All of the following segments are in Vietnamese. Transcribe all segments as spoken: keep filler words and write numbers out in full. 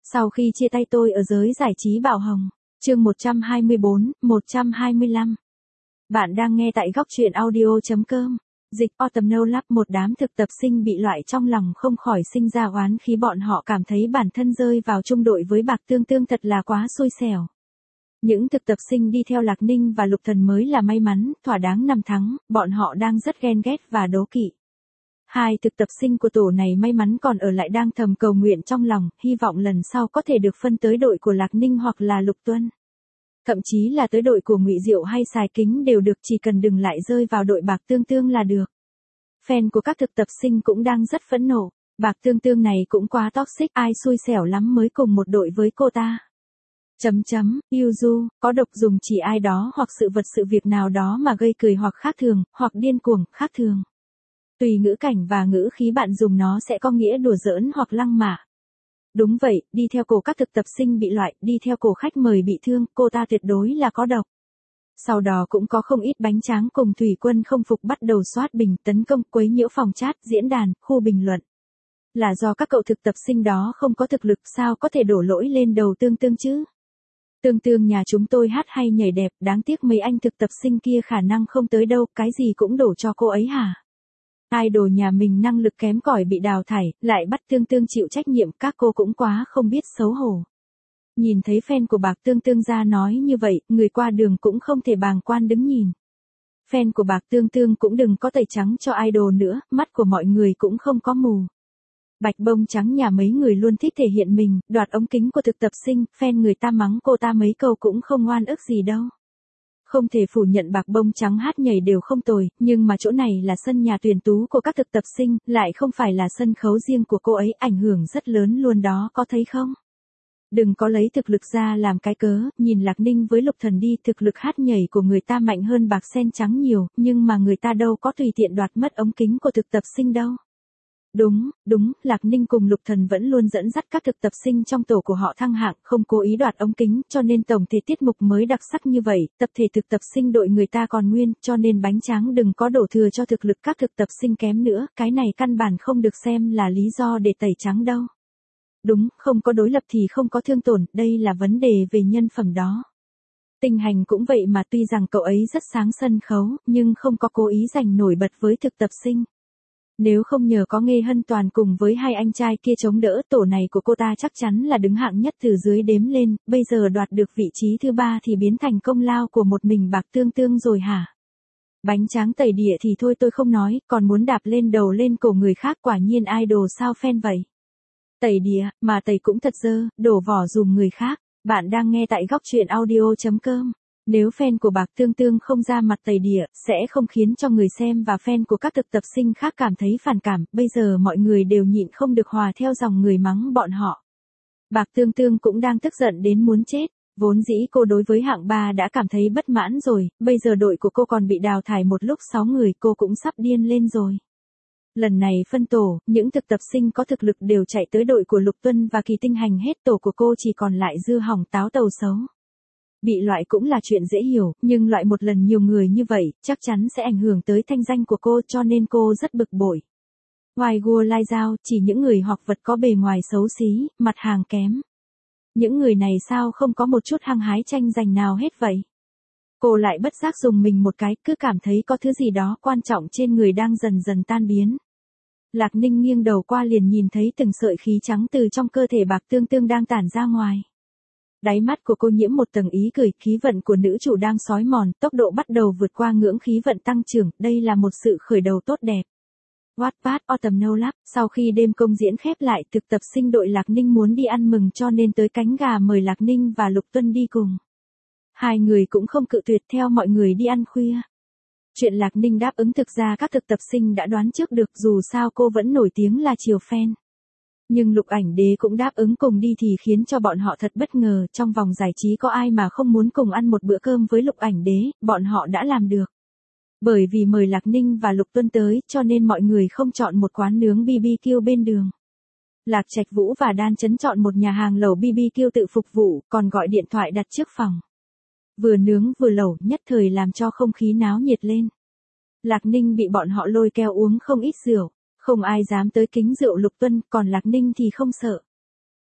Sau khi chia tay tôi ở giới giải trí Bảo Hồng. Chương một trăm hai mươi bốn, một trăm hai mươi lăm. Bạn đang nghe tại góc truyện audio.com. Dịch Autumn No Love. Một đám thực tập sinh bị loại trong lòng không khỏi sinh ra oán khí, bọn họ cảm thấy bản thân rơi vào chung đội với Bạc Tương Tương thật là quá xui xẻo. Những thực tập sinh đi theo Lạc Ninh và Lục Thần mới là may mắn, thỏa đáng nằm thắng, bọn họ đang rất ghen ghét và đố kỵ. Hai thực tập sinh của tổ này may mắn còn ở lại đang thầm cầu nguyện trong lòng, hy vọng lần sau có thể được phân tới đội của Lạc Ninh hoặc là Lục Tuân. Thậm chí là tới đội của Ngụy Diệu hay Sài Kính đều được, chỉ cần đừng lại rơi vào đội Bạc Tương Tương là được. Fan của các thực tập sinh cũng đang rất phẫn nộ, Bạc Tương Tương này cũng quá toxic, ai xui xẻo lắm mới cùng một đội với cô ta. Chấm chấm, yêu du, có độc dùng chỉ ai đó hoặc sự vật sự việc nào đó mà gây cười hoặc khác thường, hoặc điên cuồng, khác thường. Tùy ngữ cảnh và ngữ khí bạn dùng nó sẽ có nghĩa đùa giỡn hoặc lăng mạ. Đúng vậy, đi theo cổ các thực tập sinh bị loại, đi theo cổ khách mời bị thương, cô ta tuyệt đối là có độc. Sau đó cũng có không ít bánh tráng cùng thủy quân không phục bắt đầu soát bình, tấn công, quấy nhiễu phòng chat, diễn đàn, khu bình luận. Là do các cậu thực tập sinh đó không có thực lực, sao có thể đổ lỗi lên đầu Tương Tương chứ? Tương Tương nhà chúng tôi hát hay nhảy đẹp, đáng tiếc mấy anh thực tập sinh kia khả năng không tới đâu, cái gì cũng đổ cho cô ấy hả? Idol nhà mình năng lực kém cỏi bị đào thải, lại bắt Tương Tương chịu trách nhiệm, các cô cũng quá không biết xấu hổ. Nhìn thấy fan của Bạc Tương Tương ra nói như vậy, người qua đường cũng không thể bàng quan đứng nhìn. Fan của Bạc Tương Tương cũng đừng có tẩy trắng cho idol nữa, mắt của mọi người cũng không có mù. Bạch Bông Trắng nhà mấy người luôn thích thể hiện mình, đoạt ống kính của thực tập sinh, fan người ta mắng cô ta mấy câu cũng không oan ức gì đâu. Không thể phủ nhận Bạc Bông Trắng hát nhảy đều không tồi, nhưng mà chỗ này là sân nhà tuyển tú của các thực tập sinh, lại không phải là sân khấu riêng của cô ấy, ảnh hưởng rất lớn luôn đó, có thấy không? Đừng có lấy thực lực ra làm cái cớ, nhìn Lạc Ninh với Lục Thần đi, thực lực hát nhảy của người ta mạnh hơn Bạc Sen Trắng nhiều, nhưng mà người ta đâu có tùy tiện đoạt mất ống kính của thực tập sinh đâu. Đúng, đúng, Lạc Ninh cùng Lục Thần vẫn luôn dẫn dắt các thực tập sinh trong tổ của họ thăng hạng, không cố ý đoạt ống kính, cho nên tổng thể tiết mục mới đặc sắc như vậy, tập thể thực tập sinh đội người ta còn nguyên, cho nên bánh tráng đừng có đổ thừa cho thực lực các thực tập sinh kém nữa, cái này căn bản không được xem là lý do để tẩy trắng đâu. Đúng, không có đối lập thì không có thương tổn, đây là vấn đề về nhân phẩm đó. Tinh Hành cũng vậy mà, tuy rằng cậu ấy rất sáng sân khấu, nhưng không có cố ý giành nổi bật với thực tập sinh. Nếu không nhờ có Nghê Hân Toàn cùng với hai anh trai kia chống đỡ, tổ này của cô ta chắc chắn là đứng hạng nhất từ dưới đếm lên, bây giờ đoạt được vị trí thứ ba thì biến thành công lao của một mình Bạc Tương Tương rồi hả? Bánh tráng tẩy địa thì thôi tôi không nói, còn muốn đạp lên đầu lên cổ người khác, quả nhiên idol sao fan vậy? Tẩy địa, mà tẩy cũng thật dơ, đổ vỏ dùm người khác. Bạn đang nghe tại góc truyện audio.com. Nếu fan của Bạc Tương Tương không ra mặt tẩy địa, sẽ không khiến cho người xem và fan của các thực tập sinh khác cảm thấy phản cảm, bây giờ mọi người đều nhịn không được hòa theo dòng người mắng bọn họ. Bạc Tương Tương cũng đang tức giận đến muốn chết, vốn dĩ cô đối với hạng ba đã cảm thấy bất mãn rồi, bây giờ đội của cô còn bị đào thải một lúc sáu người, cô cũng sắp điên lên rồi. Lần này phân tổ, những thực tập sinh có thực lực đều chạy tới đội của Lục Tuân và Kỳ Tinh Hành hết, tổ của cô chỉ còn lại dư hỏng táo tàu xấu. Bị loại cũng là chuyện dễ hiểu, nhưng loại một lần nhiều người như vậy, chắc chắn sẽ ảnh hưởng tới thanh danh của cô, cho nên cô rất bực bội. Ngoài Gua Lai Giao, chỉ những người hoặc vật có bề ngoài xấu xí, mặt hàng kém. Những người này sao không có một chút hăng hái tranh giành nào hết vậy? Cô lại bất giác dùng mình một cái, cứ cảm thấy có thứ gì đó quan trọng trên người đang dần dần tan biến. Lạc Ninh nghiêng đầu qua liền nhìn thấy từng sợi khí trắng từ trong cơ thể Bạc Tương Tương đang tản ra ngoài. Đáy mắt của cô nhiễm một tầng ý cười, khí vận của nữ chủ đang xói mòn, tốc độ bắt đầu vượt qua ngưỡng khí vận tăng trưởng, đây là một sự khởi đầu tốt đẹp. Wattpad Autumn No Love. Sau khi đêm công diễn khép lại, thực tập sinh đội Lạc Ninh muốn đi ăn mừng cho nên tới Cánh Gà mời Lạc Ninh và Lục Tuân đi cùng. Hai người cũng không cự tuyệt theo mọi người đi ăn khuya. Chuyện Lạc Ninh đáp ứng thực ra các thực tập sinh đã đoán trước được, dù sao cô vẫn nổi tiếng là chiều fan. Nhưng Lục Ảnh Đế cũng đáp ứng cùng đi thì khiến cho bọn họ thật bất ngờ, trong vòng giải trí có ai mà không muốn cùng ăn một bữa cơm với Lục Ảnh Đế, bọn họ đã làm được. Bởi vì mời Lạc Ninh và Lục Tuân tới, cho nên mọi người không chọn một quán nướng bê bê kiu bên đường. Lạc Trạch Vũ và Đan Chấn chọn một nhà hàng lẩu bê bê kiu tự phục vụ, còn gọi điện thoại đặt trước phòng. Vừa nướng vừa lẩu, nhất thời làm cho không khí náo nhiệt lên. Lạc Ninh bị bọn họ lôi kéo uống không ít rượu, không ai dám tới kính rượu Lục Tuân, còn Lạc Ninh thì không sợ.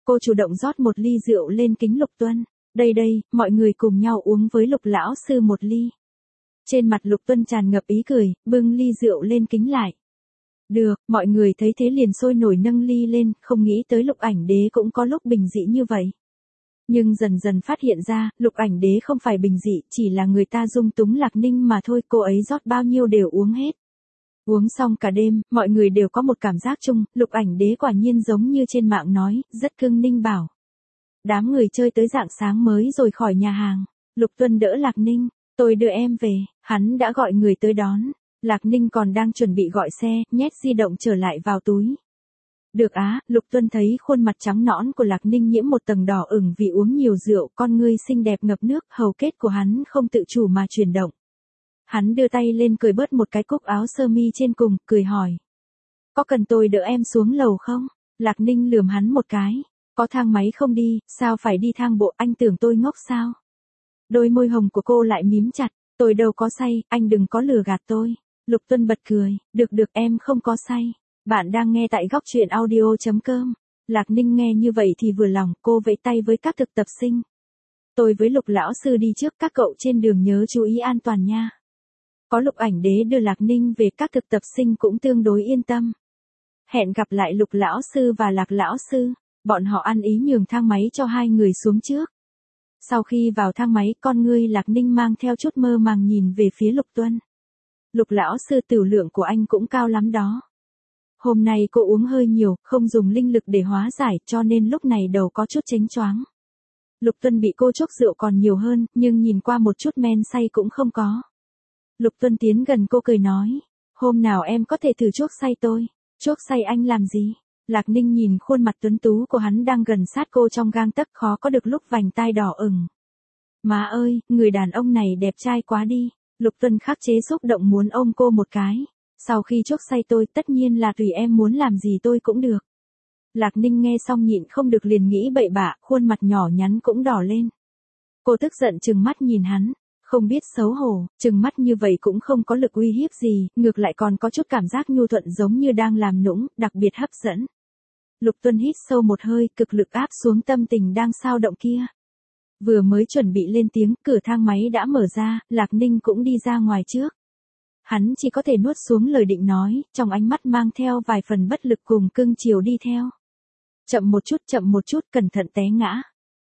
Cô chủ động rót một ly rượu lên kính Lục Tuân. Đây đây, mọi người cùng nhau uống với Lục lão sư một ly. Trên mặt Lục Tuân tràn ngập ý cười, bưng ly rượu lên kính lại. Được, mọi người thấy thế liền sôi nổi nâng ly lên, không nghĩ tới Lục Ảnh Đế cũng có lúc bình dị như vậy. Nhưng dần dần phát hiện ra, Lục Ảnh Đế không phải bình dị, chỉ là người ta dung túng Lạc Ninh mà thôi, cô ấy rót bao nhiêu đều uống hết. Uống xong cả đêm, mọi người đều có một cảm giác chung, Lục Ảnh Đế quả nhiên giống như trên mạng nói, rất cưng Ninh bảo. Đám người chơi tới rạng sáng mới rồi khỏi nhà hàng. Lục Tuân đỡ Lạc Ninh, tôi đưa em về, hắn đã gọi người tới đón. Lạc Ninh còn đang chuẩn bị gọi xe, nhét di động trở lại vào túi. Được á, Lục Tuân thấy khuôn mặt trắng nõn của Lạc Ninh nhiễm một tầng đỏ ửng vì uống nhiều rượu, con ngươi xinh đẹp ngập nước, hầu kết của hắn không tự chủ mà chuyển động. Hắn đưa tay lên cởi bớt một cái cúc áo sơ mi trên cùng, cười hỏi. Có cần tôi đỡ em xuống lầu không? Lạc Ninh lườm hắn một cái. Có thang máy không đi, sao phải đi thang bộ, anh tưởng tôi ngốc sao? Đôi môi hồng của cô lại mím chặt, tôi đâu có say, anh đừng có lừa gạt tôi. Lục Tuân bật cười, được được em không có say. Bạn đang nghe tại góc truyện audio.com. Lạc Ninh nghe như vậy thì vừa lòng, cô vẫy tay với các thực tập sinh. Tôi với Lục lão sư đi trước, các cậu trên đường nhớ chú ý an toàn nha. Có Lục Ảnh Đế đưa Lạc Ninh về, các thực tập sinh cũng tương đối yên tâm. Hẹn gặp lại Lục lão sư và Lạc lão sư, bọn họ ăn ý nhường thang máy cho hai người xuống trước. Sau khi vào thang máy, con ngươi Lạc Ninh mang theo chút mơ màng nhìn về phía Lục Tuân. Lục lão sư, tiểu lượng của anh cũng cao lắm đó. Hôm nay cô uống hơi nhiều, không dùng linh lực để hóa giải, cho nên lúc này đầu có chút chếnh choáng. Lục Tuân bị cô chuốc rượu còn nhiều hơn, nhưng nhìn qua một chút men say cũng không có. Lục Tuân tiến gần cô cười nói, hôm nào em có thể thử chuốc say tôi. Chuốc say anh làm gì? Lạc Ninh nhìn khuôn mặt tuấn tú của hắn đang gần sát cô trong gang tấc, khó có được lúc vành tai đỏ ửng. Má ơi, người đàn ông này đẹp trai quá đi. Lục Tuân khắc chế xúc động muốn ôm cô một cái. Sau khi chuốc say tôi, tất nhiên là tùy em muốn làm gì tôi cũng được. Lạc Ninh nghe xong nhịn không được liền nghĩ bậy bạ, khuôn mặt nhỏ nhắn cũng đỏ lên. Cô tức giận trừng mắt nhìn hắn, không biết xấu hổ, trừng mắt như vậy cũng không có lực uy hiếp gì, ngược lại còn có chút cảm giác nhu thuận giống như đang làm nũng, đặc biệt hấp dẫn. Lục Tuân hít sâu một hơi, cực lực áp xuống tâm tình đang xao động kia. Vừa mới chuẩn bị lên tiếng, cửa thang máy đã mở ra, Lạc Ninh cũng đi ra ngoài trước. Hắn chỉ có thể nuốt xuống lời định nói, trong ánh mắt mang theo vài phần bất lực cùng cưng chiều đi theo. Chậm một chút, chậm một chút, cẩn thận té ngã.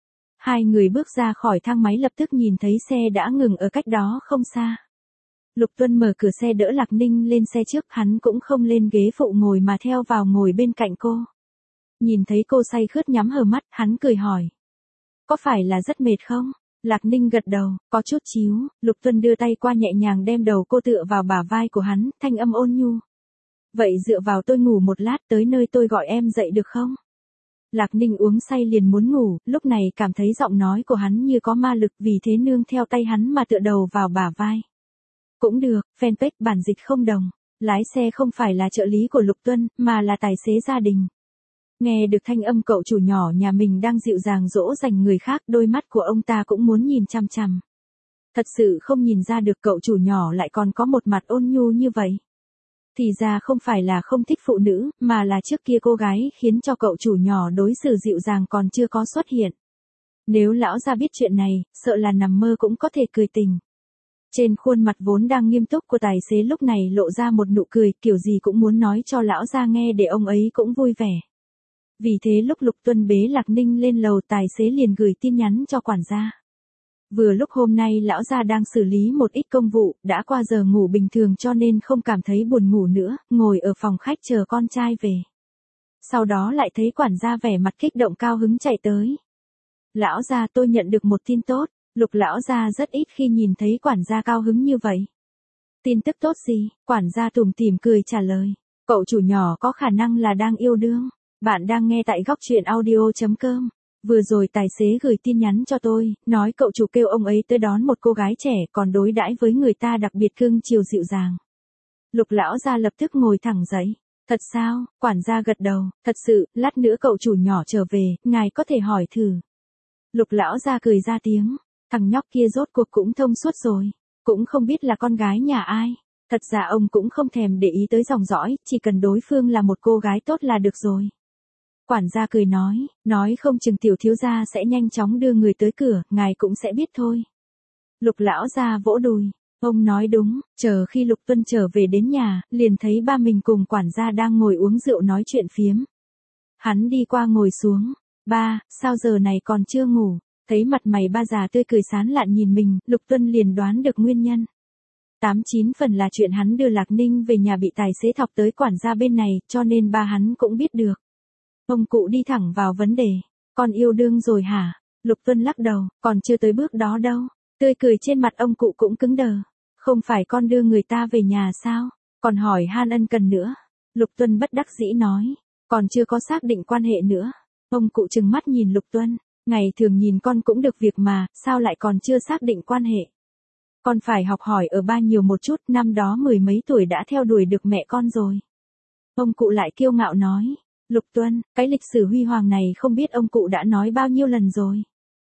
Hai người bước ra khỏi thang máy lập tức nhìn thấy xe đã ngừng ở cách đó không xa. Lục Tuân mở cửa xe đỡ Lạc Ninh lên xe trước, hắn cũng không lên ghế phụ ngồi mà theo vào ngồi bên cạnh cô. Nhìn thấy cô say khướt nhắm hờ mắt, hắn cười hỏi. Có phải là rất mệt không? Lạc Ninh gật đầu, có chút chíu. Lục Tuân đưa tay qua nhẹ nhàng đem đầu cô tựa vào bả vai của hắn, thanh âm ôn nhu. Vậy dựa vào tôi ngủ một lát, tới nơi tôi gọi em dậy được không? Lạc Ninh uống say liền muốn ngủ, lúc này cảm thấy giọng nói của hắn như có ma lực, vì thế nương theo tay hắn mà tựa đầu vào bả vai. Cũng được, fanpage bản dịch không đồng. Lái xe không phải là trợ lý của Lục Tuân, mà là tài xế gia đình. Nghe được thanh âm cậu chủ nhỏ nhà mình đang dịu dàng dỗ dành người khác, đôi mắt của ông ta cũng muốn nhìn chằm chằm. Thật sự không nhìn ra được cậu chủ nhỏ lại còn có một mặt ôn nhu như vậy. Thì ra không phải là không thích phụ nữ, mà là trước kia cô gái khiến cho cậu chủ nhỏ đối xử dịu dàng còn chưa có xuất hiện. Nếu lão gia biết chuyện này, sợ là nằm mơ cũng có thể cười tình. Trên khuôn mặt vốn đang nghiêm túc của tài xế lúc này lộ ra một nụ cười, kiểu gì cũng muốn nói cho lão gia nghe để ông ấy cũng vui vẻ. Vì thế lúc Lục Tuân bế Lạc Ninh lên lầu, tài xế liền gửi tin nhắn cho quản gia. Vừa lúc hôm nay lão gia đang xử lý một ít công vụ, đã qua giờ ngủ bình thường cho nên không cảm thấy buồn ngủ nữa, ngồi ở phòng khách chờ con trai về. Sau đó lại thấy quản gia vẻ mặt kích động cao hứng chạy tới. Lão gia, tôi nhận được một tin tốt. Lục lão gia rất ít khi nhìn thấy quản gia cao hứng như vậy. Tin tức tốt gì? Quản gia tủm tỉm cười trả lời. Cậu chủ nhỏ có khả năng là đang yêu đương. Bạn đang nghe tại góc truyện audio.com. Vừa rồi tài xế gửi tin nhắn cho tôi, nói cậu chủ kêu ông ấy tới đón một cô gái trẻ, còn đối đãi với người ta đặc biệt cưng chiều dịu dàng. Lục lão gia lập tức ngồi thẳng dậy. Thật sao? Quản gia gật đầu, thật sự, lát nữa cậu chủ nhỏ trở về, ngài có thể hỏi thử. Lục lão gia cười ra tiếng, thằng nhóc kia rốt cuộc cũng thông suốt rồi, cũng không biết là con gái nhà ai. Thật ra ông cũng không thèm để ý tới dòng dõi, chỉ cần đối phương là một cô gái tốt là được rồi. Quản gia cười nói, nói không chừng tiểu thiếu gia sẽ nhanh chóng đưa người tới cửa, ngài cũng sẽ biết thôi. Lục lão gia vỗ đùi, ông nói đúng, chờ khi Lục Tuân trở về đến nhà, liền thấy ba mình cùng quản gia đang ngồi uống rượu nói chuyện phiếm. Hắn đi qua ngồi xuống, ba, sao giờ này còn chưa ngủ, thấy mặt mày ba già tươi cười sán lạn nhìn mình, Lục Tuân liền đoán được nguyên nhân. Tám chín phần là chuyện hắn đưa Lạc Ninh về nhà bị tài xế thọc tới quản gia bên này, cho nên ba hắn cũng biết được. Ông cụ đi thẳng vào vấn đề, con yêu đương rồi hả? Lục Tuân lắc đầu, còn chưa tới bước đó đâu. Tươi cười trên mặt ông cụ cũng cứng đờ. Không phải con đưa người ta về nhà sao? Còn hỏi han ân cần nữa. Lục Tuân bất đắc dĩ nói, còn chưa có xác định quan hệ nữa. Ông cụ trừng mắt nhìn Lục Tuân, ngày thường nhìn con cũng được việc mà, sao lại còn chưa xác định quan hệ? Con phải học hỏi ở ba nhiều một chút, năm đó mười mấy tuổi đã theo đuổi được mẹ con rồi. Ông cụ lại kiêu ngạo nói, Lục Tuân, cái lịch sử huy hoàng này không biết ông cụ đã nói bao nhiêu lần rồi.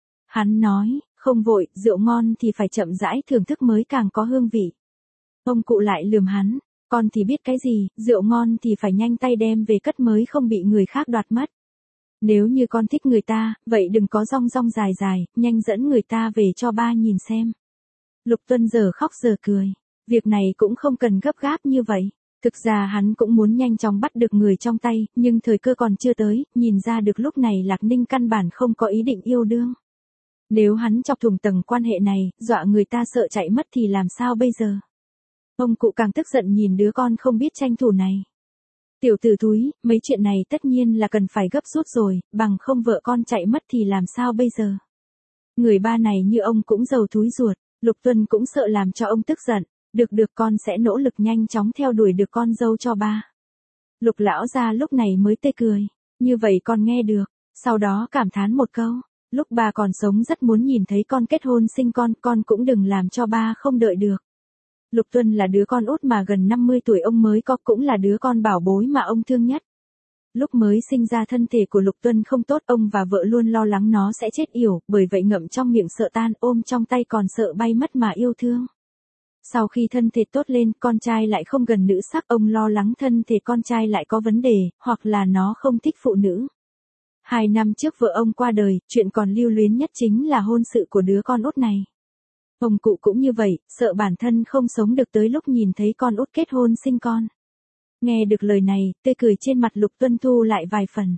Hắn nói, không vội, rượu ngon thì phải chậm rãi thưởng thức mới càng có hương vị. Ông cụ lại lườm hắn, con thì biết cái gì, rượu ngon thì phải nhanh tay đem về cất mới không bị người khác đoạt mất. Nếu như con thích người ta, vậy đừng có rong rong dài dài, nhanh dẫn người ta về cho ba nhìn xem. Lục Tuân giờ khóc giờ cười, việc này cũng không cần gấp gáp như vậy. Thực ra hắn cũng muốn nhanh chóng bắt được người trong tay, nhưng thời cơ còn chưa tới, nhìn ra được lúc này Lạc Ninh căn bản không có ý định yêu đương. Nếu hắn chọc thủng tầng quan hệ này, dọa người ta sợ chạy mất thì làm sao bây giờ? Ông cụ càng tức giận nhìn đứa con không biết tranh thủ này. Tiểu tử thúi, mấy chuyện này tất nhiên là cần phải gấp rút rồi, bằng không vợ con chạy mất thì làm sao bây giờ? Người ba này như ông cũng giàu thúi ruột, Lục Tuân cũng sợ làm cho ông tức giận. Được được con sẽ nỗ lực nhanh chóng theo đuổi được con dâu cho ba. Lục lão gia lúc này mới tê cười. Như vậy con nghe được. Sau đó cảm thán một câu. Lúc ba còn sống rất muốn nhìn thấy con kết hôn sinh con, con cũng đừng làm cho ba không đợi được. Lục Tuân là đứa con út mà gần năm mươi tuổi ông mới có, cũng là đứa con bảo bối mà ông thương nhất. Lúc mới sinh ra thân thể của Lục Tuân không tốt, ông và vợ luôn lo lắng nó sẽ chết yểu, bởi vậy ngậm trong miệng sợ tan, ôm trong tay còn sợ bay mất mà yêu thương. Sau khi thân thể tốt lên, con trai lại không gần nữ sắc, ông lo lắng thân thể con trai lại có vấn đề, hoặc là nó không thích phụ nữ. Hai năm trước vợ ông qua đời, chuyện còn lưu luyến nhất chính là hôn sự của đứa con út này. Ông cụ cũng như vậy, sợ bản thân không sống được tới lúc nhìn thấy con út kết hôn sinh con. Nghe được lời này, tươi cười trên mặt Lục Tuân thu lại vài phần.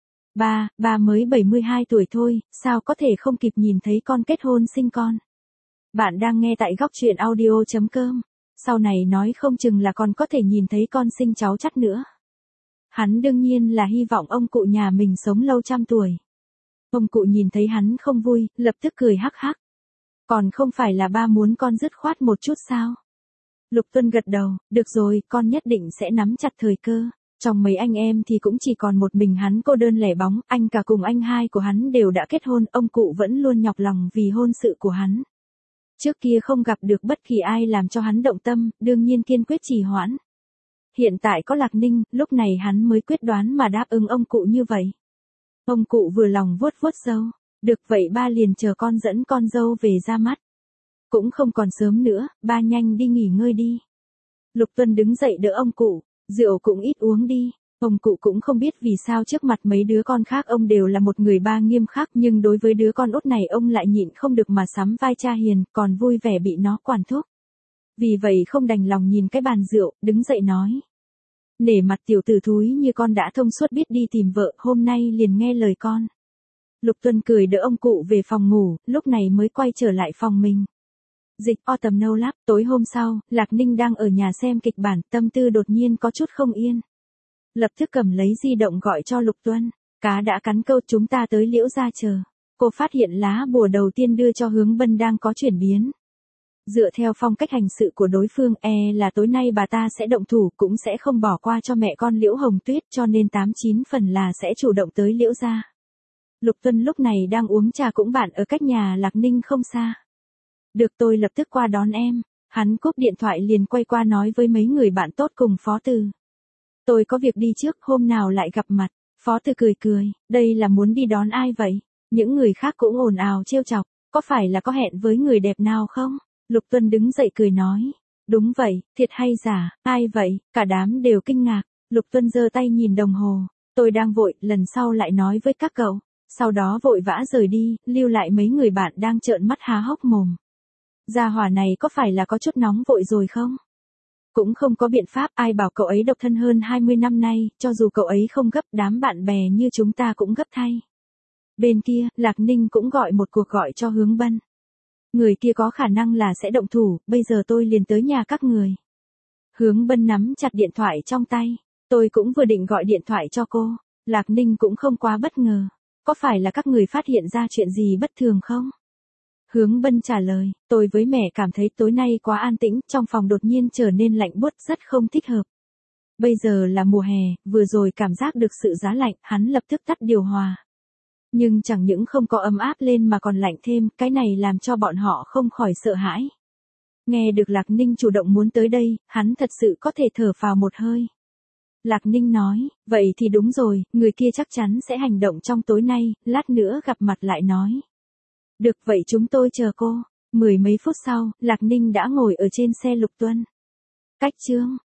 Ba, ba mới bảy mươi hai tuổi thôi, sao có thể không kịp nhìn thấy con kết hôn sinh con. Bạn đang nghe tại góc truyện audio chấm com. Sau này nói không chừng là còn có thể nhìn thấy con sinh cháu chắt nữa. Hắn đương nhiên là hy vọng ông cụ nhà mình sống lâu trăm tuổi. Ông cụ nhìn thấy hắn không vui, lập tức cười hắc hắc. Còn không phải là ba muốn con dứt khoát một chút sao? Lục Tuân gật đầu, được rồi, con nhất định sẽ nắm chặt thời cơ. Trong mấy anh em thì cũng chỉ còn một mình hắn cô đơn lẻ bóng, anh cả cùng anh hai của hắn đều đã kết hôn, ông cụ vẫn luôn nhọc lòng vì hôn sự của hắn. Trước kia không gặp được bất kỳ ai làm cho hắn động tâm, đương nhiên kiên quyết trì hoãn. Hiện tại có Lạc Ninh, lúc này hắn mới quyết đoán mà đáp ứng ông cụ như vậy. Ông cụ vừa lòng vuốt vuốt râu, được vậy ba liền chờ con dẫn con dâu về ra mắt. Cũng không còn sớm nữa, ba nhanh đi nghỉ ngơi đi. Lục Tuân đứng dậy đỡ ông cụ, rượu cũng ít uống đi. Ông cụ cũng không biết vì sao trước mặt mấy đứa con khác ông đều là một người ba nghiêm khắc, nhưng đối với đứa con út này ông lại nhịn không được mà sắm vai cha hiền, còn vui vẻ bị nó quản thúc. Vì vậy không đành lòng nhìn cái bàn rượu, đứng dậy nói. Nể mặt tiểu tử thúi như con đã thông suốt biết đi tìm vợ, hôm nay liền nghe lời con. Lục Tuân cười đỡ ông cụ về phòng ngủ, lúc này mới quay trở lại phòng mình. Dịch Autumn No Lab, tối hôm sau, Lạc Ninh đang ở nhà xem kịch bản, tâm tư đột nhiên có chút không yên. Lập tức cầm lấy di động gọi cho Lục Tuân. Cá đã cắn câu, chúng ta tới Liễu gia chờ. Cô phát hiện lá bùa đầu tiên đưa cho Hướng Bân đang có chuyển biến. Dựa theo phong cách hành sự của đối phương, e là tối nay bà ta sẽ động thủ, cũng sẽ không bỏ qua cho mẹ con Liễu Hồng Tuyết, cho nên tám chín phần là sẽ chủ động tới Liễu gia. Lục Tuân lúc này đang uống trà cũng bạn ở cách nhà Lạc Ninh không xa. Được, tôi lập tức qua đón em. Hắn cúp điện thoại liền quay qua nói với mấy người bạn tốt cùng Phó Từ. Tôi có việc đi trước, hôm nào lại gặp mặt. Phó Từ cười cười, đây là muốn đi đón ai vậy? Những người khác cũng ồn ào trêu chọc, có phải là có hẹn với người đẹp nào không? Lục Tuân đứng dậy cười nói, đúng vậy, thiệt hay giả, ai vậy? Cả đám đều kinh ngạc. Lục Tuân giơ tay nhìn đồng hồ, Tôi đang vội, lần sau lại nói với các cậu. Sau đó vội vã rời đi, lưu lại mấy người bạn đang trợn mắt há hốc mồm. Gia hỏa này có phải là có chút nóng vội rồi không? Cũng không có biện pháp, ai bảo cậu ấy độc thân hơn hai mươi năm nay, cho dù cậu ấy không gấp, đám bạn bè như chúng ta cũng gấp thay. Bên kia, Lạc Ninh cũng gọi một cuộc gọi cho Hướng Bân. Người kia có khả năng là sẽ động thủ, bây giờ tôi liền tới nhà các người. Hướng Bân nắm chặt điện thoại trong tay. Tôi cũng vừa định gọi điện thoại cho cô. Lạc Ninh cũng không quá bất ngờ. Có phải là các người phát hiện ra chuyện gì bất thường không? Hướng Bân trả lời, tôi với mẹ cảm thấy tối nay quá an tĩnh, trong phòng đột nhiên trở nên lạnh buốt, rất không thích hợp. Bây giờ là mùa hè, vừa rồi cảm giác được sự giá lạnh, hắn lập tức tắt điều hòa. Nhưng chẳng những không có ấm áp lên mà còn lạnh thêm, cái này làm cho bọn họ không khỏi sợ hãi. Nghe được Lạc Ninh chủ động muốn tới đây, hắn thật sự có thể thở phào một hơi. Lạc Ninh nói, vậy thì đúng rồi, người kia chắc chắn sẽ hành động trong tối nay, lát nữa gặp mặt lại nói. Được vậy chúng tôi chờ cô. Mười mấy phút sau, Lạc Ninh đã ngồi ở trên xe Lục Tuân. Cách chương